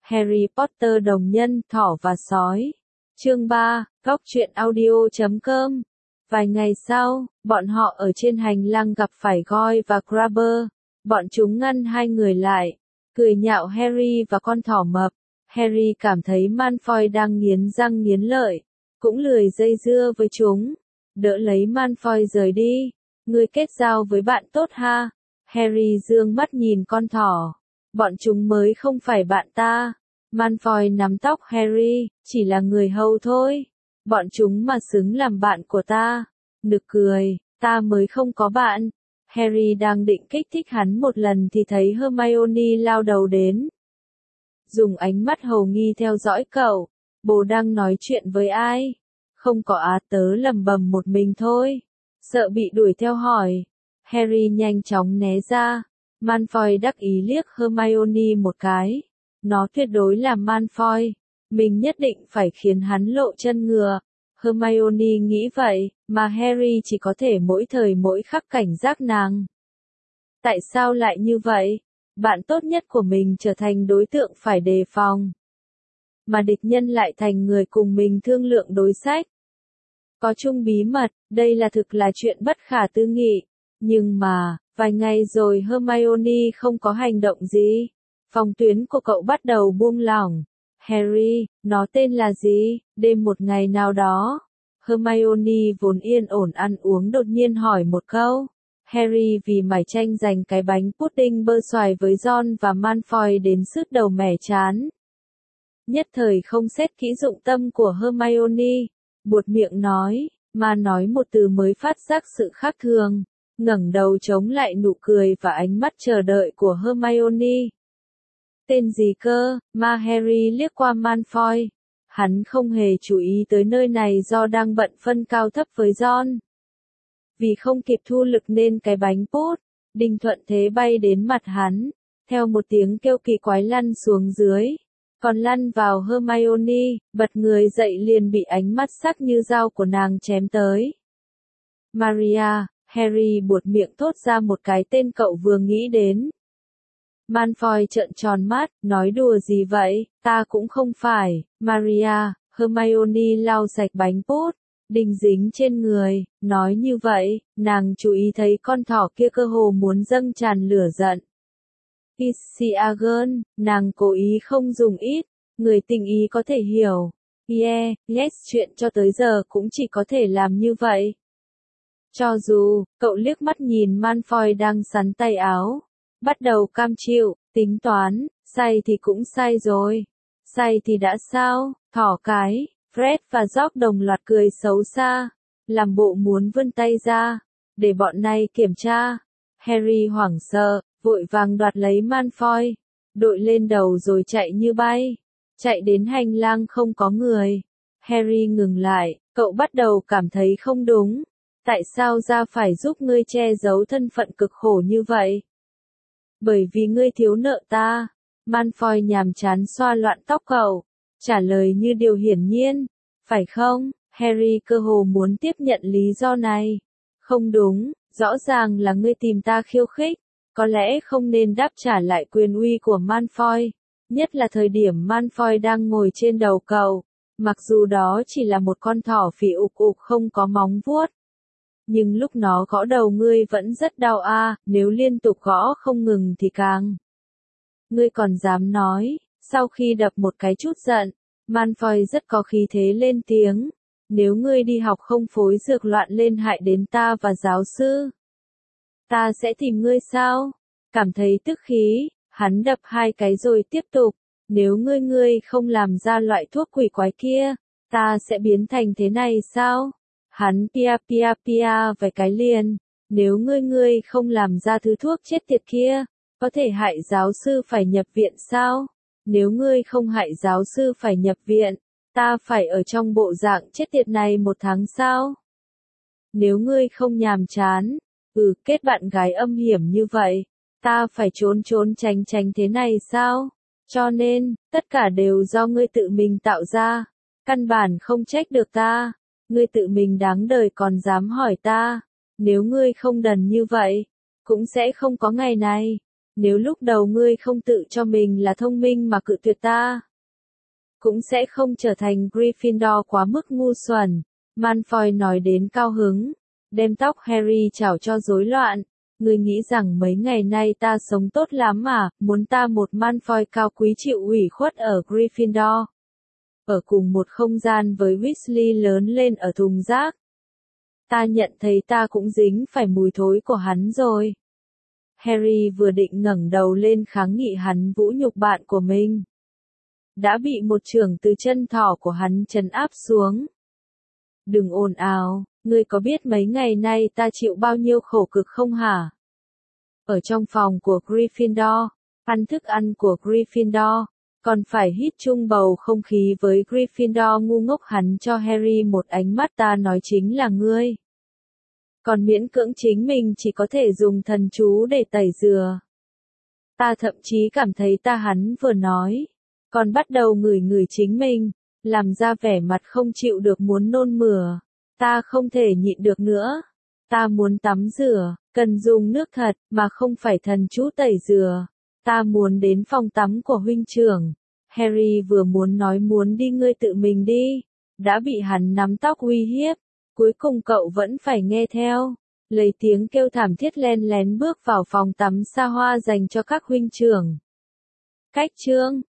Harry Potter đồng nhân, thỏ và sói. Chương 3, Góc truyện audio.com. Vài ngày sau, bọn họ ở trên hành lang gặp phải Goyle và Crabber. Bọn chúng ngăn hai người lại, cười nhạo Harry và con thỏ mập. Harry cảm thấy Malfoy đang nghiến răng nghiến lợi, cũng lười dây dưa với chúng. Đỡ lấy Malfoy rời đi. Ngươi kết giao với bạn tốt ha? Harry dương mắt nhìn con thỏ. Bọn chúng mới không phải bạn ta. Malfoy nắm tóc Harry, chỉ là người hầu thôi. Bọn chúng mà xứng làm bạn của ta. Nực cười, ta mới không có bạn. Harry đang định kích thích hắn một lần thì thấy Hermione lao đầu đến. Dùng ánh mắt hầu nghi theo dõi cậu. Bố đang nói chuyện với ai? Không có á, tớ lầm bầm một mình thôi. Sợ bị đuổi theo hỏi. Harry nhanh chóng né ra. Malfoy đắc ý liếc Hermione một cái. Nó tuyệt đối là Malfoy. Mình nhất định phải khiến hắn lộ chân ngựa. Hermione nghĩ vậy, mà Harry chỉ có thể mỗi thời mỗi khắc cảnh giác nàng. Tại sao lại như vậy? Bạn tốt nhất của mình trở thành đối tượng phải đề phòng. Mà địch nhân lại thành người cùng mình thương lượng đối sách. Có chung bí mật, đây thực là chuyện bất khả tư nghị. Nhưng mà, vài ngày rồi Hermione không có hành động gì. Phòng tuyến của cậu bắt đầu buông lỏng. Harry, nó tên là gì? Đêm một ngày nào đó. Hermione vốn yên ổn ăn uống đột nhiên hỏi một câu. Harry vì mải tranh giành cái bánh pudding bơ xoài với Ron và Malfoy đến sứt đầu mẻ chán. Nhất thời không xét kỹ dụng tâm của Hermione. Buột miệng nói, mà nói một từ mới phát giác sự khác thường. Ngẩng đầu chống lại nụ cười và ánh mắt chờ đợi của Hermione. Tên gì cơ? Mà Harry liếc qua Malfoy. Hắn không hề chú ý tới nơi này do đang bận phân cao thấp với Ron. Vì không kịp thu lực nên cái bánh pudding thuận thế bay đến mặt hắn. Theo một tiếng kêu kỳ quái lăn xuống dưới. Còn lăn vào Hermione, bật người dậy liền bị ánh mắt sắc như dao của nàng chém tới. Maria, Harry buột miệng thốt ra một cái tên cậu vừa nghĩ đến. Malfoy trợn tròn mắt, nói đùa gì vậy, ta cũng không phải. Maria, Hermione lau sạch bánh pudding dính trên người, nói như vậy, nàng chú ý thấy con thỏ kia cơ hồ muốn dâng tràn lửa giận. Isiagon, nàng cố ý không dùng ít, người tình ý có thể hiểu. Yeah, yes, chuyện cho tới giờ cũng chỉ có thể làm như vậy. Cho dù, cậu liếc mắt nhìn Malfoy đang sắn tay áo. Bắt đầu cam chịu, tính toán, sai thì cũng sai rồi. Sai thì đã sao, thỏ cái, Fred và George đồng loạt cười xấu xa. Làm bộ muốn vươn tay ra, để bọn này kiểm tra. Harry hoảng sợ, vội vàng đoạt lấy Malfoy. Đội lên đầu rồi chạy như bay. Chạy đến hành lang không có người. Harry ngừng lại, cậu bắt đầu cảm thấy không đúng. Tại sao ra phải giúp ngươi che giấu thân phận cực khổ như vậy? Bởi vì ngươi thiếu nợ ta. Malfoy nhàm chán xoa loạn tóc cậu. Trả lời như điều hiển nhiên. Phải không? Harry cơ hồ muốn tiếp nhận lý do này. Không đúng, rõ ràng là ngươi tìm ta khiêu khích. Có lẽ không nên đáp trả lại quyền uy của Malfoy. Nhất là thời điểm Malfoy đang ngồi trên đầu cậu. Mặc dù đó chỉ là một con thỏ phì ục ục không có móng vuốt. Nhưng lúc nó gõ đầu ngươi vẫn rất đau nếu liên tục gõ không ngừng thì càng. Ngươi còn dám nói, sau khi đập một cái chút giận, Malfoy rất có khí thế lên tiếng. Nếu ngươi đi học không phối dược loạn lên hại đến ta và giáo sư, ta sẽ tìm ngươi sao? Cảm thấy tức khí, hắn đập hai cái rồi tiếp tục. Nếu ngươi không làm ra loại thuốc quỷ quái kia, ta sẽ biến thành thế này sao? Hắn pia vài cái liền. Nếu ngươi không làm ra thứ thuốc chết tiệt kia, có thể hại giáo sư phải nhập viện sao? Nếu ngươi không hại giáo sư phải nhập viện, ta phải ở trong bộ dạng chết tiệt này 1 tháng sao? Nếu ngươi không nhàm chán, kết bạn gái âm hiểm như vậy, ta phải trốn tránh thế này sao? Cho nên, tất cả đều do ngươi tự mình tạo ra. Căn bản không trách được ta. Ngươi tự mình đáng đời còn dám hỏi ta. Nếu ngươi không đần như vậy, cũng sẽ không có ngày này. Nếu lúc đầu ngươi không tự cho mình là thông minh mà cự tuyệt ta, cũng sẽ không trở thành Gryffindor quá mức ngu xuẩn. Malfoy nói đến cao hứng, đem tóc Harry chảo cho rối loạn. Ngươi nghĩ rằng mấy ngày nay ta sống tốt lắm à, muốn ta một Malfoy cao quý chịu ủy khuất ở Gryffindor. Ở cùng một không gian với Weasley lớn lên ở thùng rác. Ta nhận thấy ta cũng dính phải mùi thối của hắn rồi. Harry vừa định ngẩng đầu lên kháng nghị hắn vũ nhục bạn của mình, đã bị một chưởng từ chân thỏ của hắn trấn áp xuống. Đừng ồn ào, ngươi có biết mấy ngày nay ta chịu bao nhiêu khổ cực không hả? Ở trong phòng của Gryffindor, ăn thức ăn của Gryffindor, còn phải hít chung bầu không khí với Gryffindor ngu ngốc. Hắn cho Harry một ánh mắt, ta nói chính là ngươi. Còn miễn cưỡng chính mình chỉ có thể dùng thần chú để tẩy rửa. Ta thậm chí cảm thấy hắn vừa nói, còn bắt đầu ngửi ngửi chính mình, làm ra vẻ mặt không chịu được muốn nôn mửa. Ta không thể nhịn được nữa. Ta muốn tắm rửa, cần dùng nước thật, mà không phải thần chú tẩy rửa. Ta muốn đến phòng tắm của huynh trưởng. Harry vừa muốn nói muốn đi, ngươi tự mình đi, đã bị hắn nắm tóc uy hiếp. Cuối cùng cậu vẫn phải nghe theo, lấy tiếng kêu thảm thiết len lén bước vào phòng tắm xa hoa dành cho các huynh trưởng. Cách chương